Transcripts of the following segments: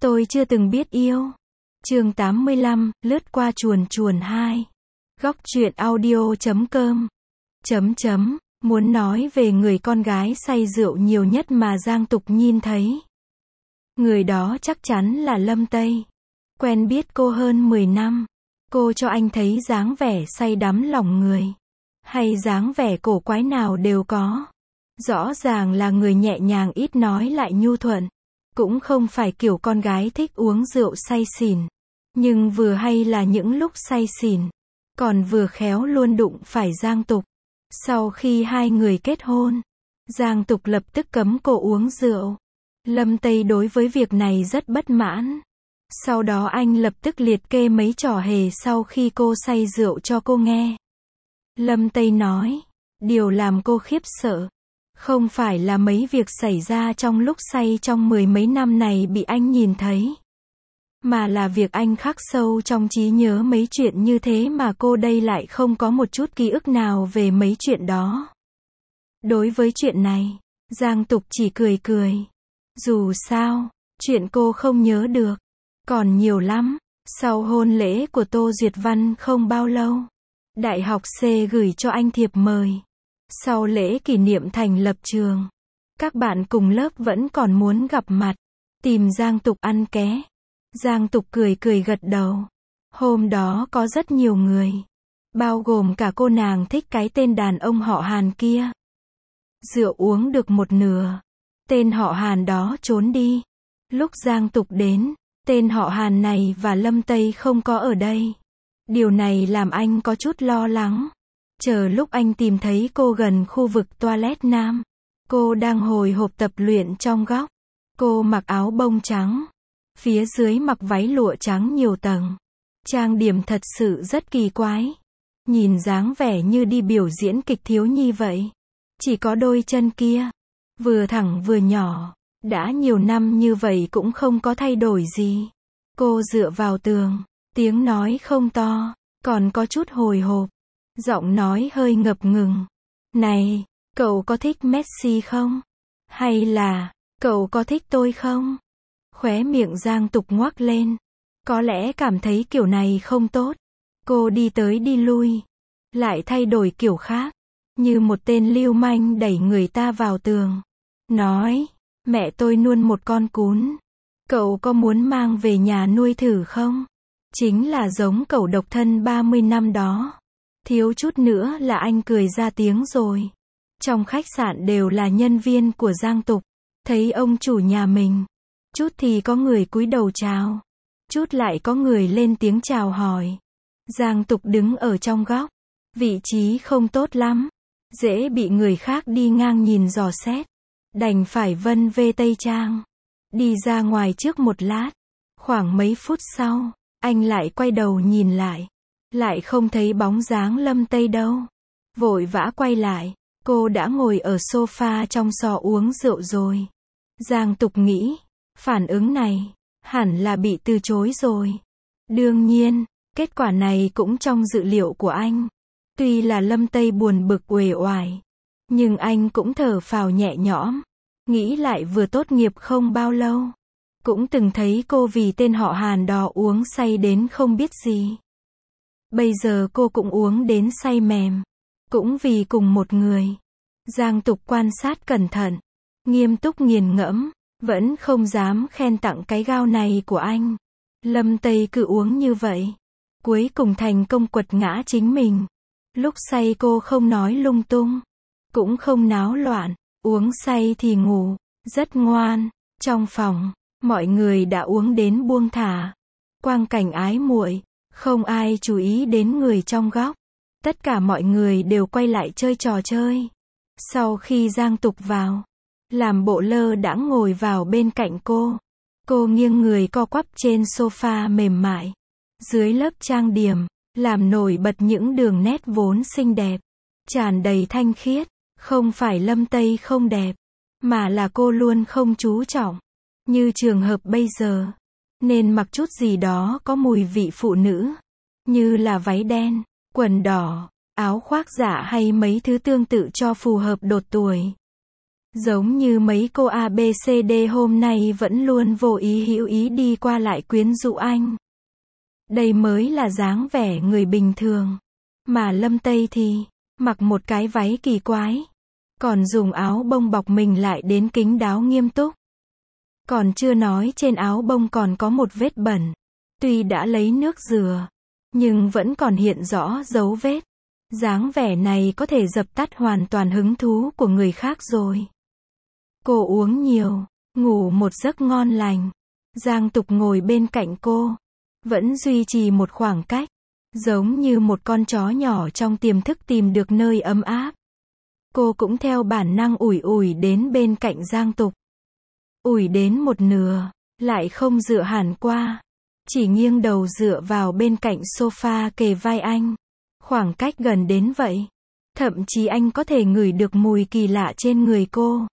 Tôi chưa từng biết yêu. Chương 85, lướt qua chuồn chuồn 2. Góc truyện audio.com. Muốn nói về người con gái say rượu nhiều nhất mà Giang Tục nhìn thấy. Người đó chắc chắn là Lâm Tây. Quen biết cô hơn 10 năm. Cô cho anh thấy dáng vẻ say đắm lòng người. Hay dáng vẻ cổ quái nào đều có. Rõ ràng là người nhẹ nhàng ít nói lại nhu thuận. Cũng không phải kiểu con gái thích uống rượu say xỉn. Nhưng vừa hay là những lúc say xỉn. Còn vừa khéo luôn đụng phải Giang Tục. Sau khi hai người kết hôn, Giang Tục lập tức cấm cô uống rượu. Lâm Tây đối với việc này rất bất mãn. Sau đó anh lập tức liệt kê mấy trò hề sau khi cô say rượu cho cô nghe. Lâm Tây nói, điều làm cô khiếp sợ không phải là mấy việc xảy ra trong lúc say trong mười mấy năm này bị anh nhìn thấy, mà là việc anh khắc sâu trong trí nhớ mấy chuyện như thế mà cô đây lại không có một chút ký ức nào về mấy chuyện đó. Đối với chuyện này, Giang Tục chỉ cười cười. Dù sao, chuyện cô không nhớ được còn nhiều lắm. Sau hôn lễ của Tô Duyệt Văn không bao lâu, Đại học C gửi cho anh thiệp mời. Sau lễ kỷ niệm thành lập trường, các bạn cùng lớp vẫn còn muốn gặp mặt, tìm Giang Tục ăn ké. Giang Tục cười cười gật đầu. Hôm đó có rất nhiều người, bao gồm cả cô nàng thích cái tên đàn ông họ Hàn kia. Rượu uống được một nửa, tên họ Hàn đó trốn đi. Lúc Giang Tục đến, tên họ Hàn này và Lâm Tây không có ở đây. Điều này làm anh có chút lo lắng. Chờ lúc anh tìm thấy cô gần khu vực toilet nam, cô đang hồi hộp tập luyện trong góc. Cô mặc áo bông trắng, phía dưới mặc váy lụa trắng nhiều tầng. Trang điểm thật sự rất kỳ quái. Nhìn dáng vẻ như đi biểu diễn kịch thiếu nhi vậy. Chỉ có đôi chân kia, vừa thẳng vừa nhỏ. Đã nhiều năm như vậy cũng không có thay đổi gì. Cô dựa vào tường, tiếng nói không to, còn có chút hồi hộp. Giọng nói hơi ngập ngừng. Này, cậu có thích Messi không? Hay là, cậu có thích tôi không? Khóe miệng Giang Tục ngoác lên. Có lẽ cảm thấy kiểu này không tốt. Cô đi tới đi lui, lại thay đổi kiểu khác. Như một tên lưu manh đẩy người ta vào tường. Nói, mẹ tôi nuôi một con cún. Cậu có muốn mang về nhà nuôi thử không? Chính là giống cậu độc thân 30 năm đó. Thiếu chút nữa là anh cười ra tiếng rồi. Trong khách sạn đều là nhân viên của Giang Tục. Thấy ông chủ nhà mình, chút thì có người cúi đầu chào, chút lại có người lên tiếng chào hỏi. Giang Tục đứng ở trong góc, vị trí không tốt lắm, dễ bị người khác đi ngang nhìn dò xét. Đành phải vân vê tây trang, đi ra ngoài trước một lát. Khoảng mấy phút sau, anh lại quay đầu nhìn lại không thấy bóng dáng Lâm Tây đâu. Vội vã quay lại, cô đã ngồi ở sofa trong xò uống rượu rồi. Giang Tục nghĩ, phản ứng này hẳn là bị từ chối rồi. Đương nhiên, kết quả này cũng trong dự liệu của anh. Tuy là Lâm Tây buồn bực uể oải, nhưng anh cũng thở phào nhẹ nhõm. Nghĩ lại vừa tốt nghiệp không bao lâu, cũng từng thấy cô vì tên họ Hàn đó uống say đến không biết gì. Bây giờ cô cũng uống đến say mềm, cũng vì cùng một người. Giang Tục quan sát cẩn thận, nghiêm túc nghiền ngẫm, vẫn không dám khen tặng cái gao này của anh. Lâm Tây cứ uống như vậy, cuối cùng thành công quật ngã chính mình. Lúc say cô không nói lung tung, cũng không náo loạn, uống say thì ngủ, rất ngoan. Trong phòng, mọi người đã uống đến buông thả. Quang cảnh ái muội, không ai chú ý đến người trong góc. Tất cả mọi người đều quay lại chơi trò chơi. Sau khi Giang Tục vào, làm bộ lơ đãng ngồi vào bên cạnh cô. Cô nghiêng người co quắp trên sofa mềm mại. Dưới lớp trang điểm, làm nổi bật những đường nét vốn xinh đẹp, tràn đầy thanh khiết. Không phải Lâm Tây không đẹp, mà là cô luôn không chú trọng. Như trường hợp bây giờ, nên mặc chút gì đó có mùi vị phụ nữ. Như là váy đen, quần đỏ, áo khoác giả hay mấy thứ tương tự cho phù hợp độ tuổi. Giống như mấy cô ABCD hôm nay vẫn luôn vô ý hữu ý đi qua lại quyến rũ anh. Đây mới là dáng vẻ người bình thường. Mà Lâm Tây thì, mặc một cái váy kỳ quái. Còn dùng áo bông bọc mình lại đến kín đáo nghiêm túc. Còn chưa nói trên áo bông còn có một vết bẩn. Tuy đã lấy nước rửa, nhưng vẫn còn hiện rõ dấu vết. Dáng vẻ này có thể dập tắt hoàn toàn hứng thú của người khác rồi. Cô uống nhiều, ngủ một giấc ngon lành. Giang Tục ngồi bên cạnh cô, vẫn duy trì một khoảng cách, giống như một con chó nhỏ trong tiềm thức tìm được nơi ấm áp. Cô cũng theo bản năng ủi ủi đến bên cạnh Giang Tục. Ủi đến một nửa, lại không dựa hẳn qua, chỉ nghiêng đầu dựa vào bên cạnh sofa kề vai anh. Khoảng cách gần đến vậy, thậm chí anh có thể ngửi được mùi kỳ lạ trên người cô.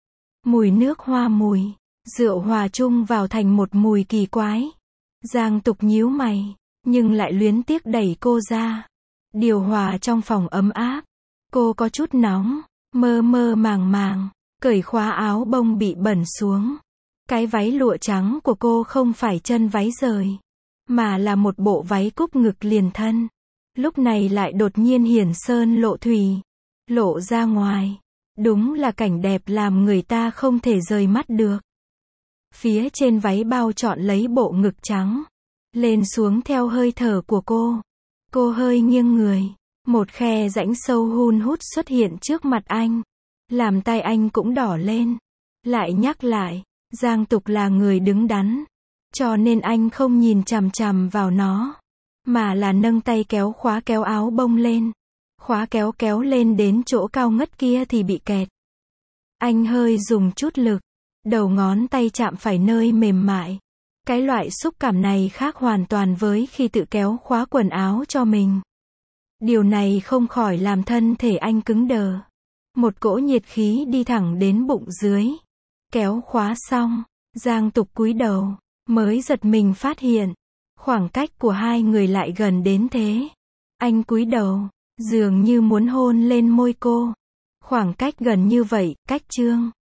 Mùi nước hoa, mùi rượu hòa chung vào thành một mùi kỳ quái. Giang Tục nhíu mày, nhưng lại luyến tiếc đẩy cô ra. Điều hòa trong phòng ấm áp. Cô có chút nóng, mơ mơ màng màng, cởi khóa áo bông bị bẩn xuống. Cái váy lụa trắng của cô không phải chân váy rời, mà là một bộ váy cúc ngực liền thân. Lúc này lại đột nhiên hiển sơn lộ thùy, lộ ra ngoài. Đúng là cảnh đẹp làm người ta không thể rời mắt được. Phía trên váy bao trọn lấy bộ ngực trắng, lên xuống theo hơi thở của cô. Cô hơi nghiêng người, một khe rãnh sâu hun hút xuất hiện trước mặt anh, làm tay anh cũng đỏ lên. Lại nhắc lại, Giang Tục là người đứng đắn, cho nên anh không nhìn chằm chằm vào nó, mà là nâng tay kéo khóa kéo áo bông lên. Khóa kéo kéo lên đến chỗ cao ngất kia thì bị kẹt. Anh hơi dùng chút lực, đầu ngón tay chạm phải nơi mềm mại. Cái loại xúc cảm này khác hoàn toàn với khi tự kéo khóa quần áo cho mình. Điều này không khỏi làm thân thể anh cứng đờ. Một cỗ nhiệt khí đi thẳng đến bụng dưới. Kéo khóa xong, Giang Tục cúi đầu, mới giật mình phát hiện, khoảng cách của hai người lại gần đến thế. Anh cúi đầu, dường như muốn hôn lên môi cô. Khoảng cách gần như vậy, cách Trương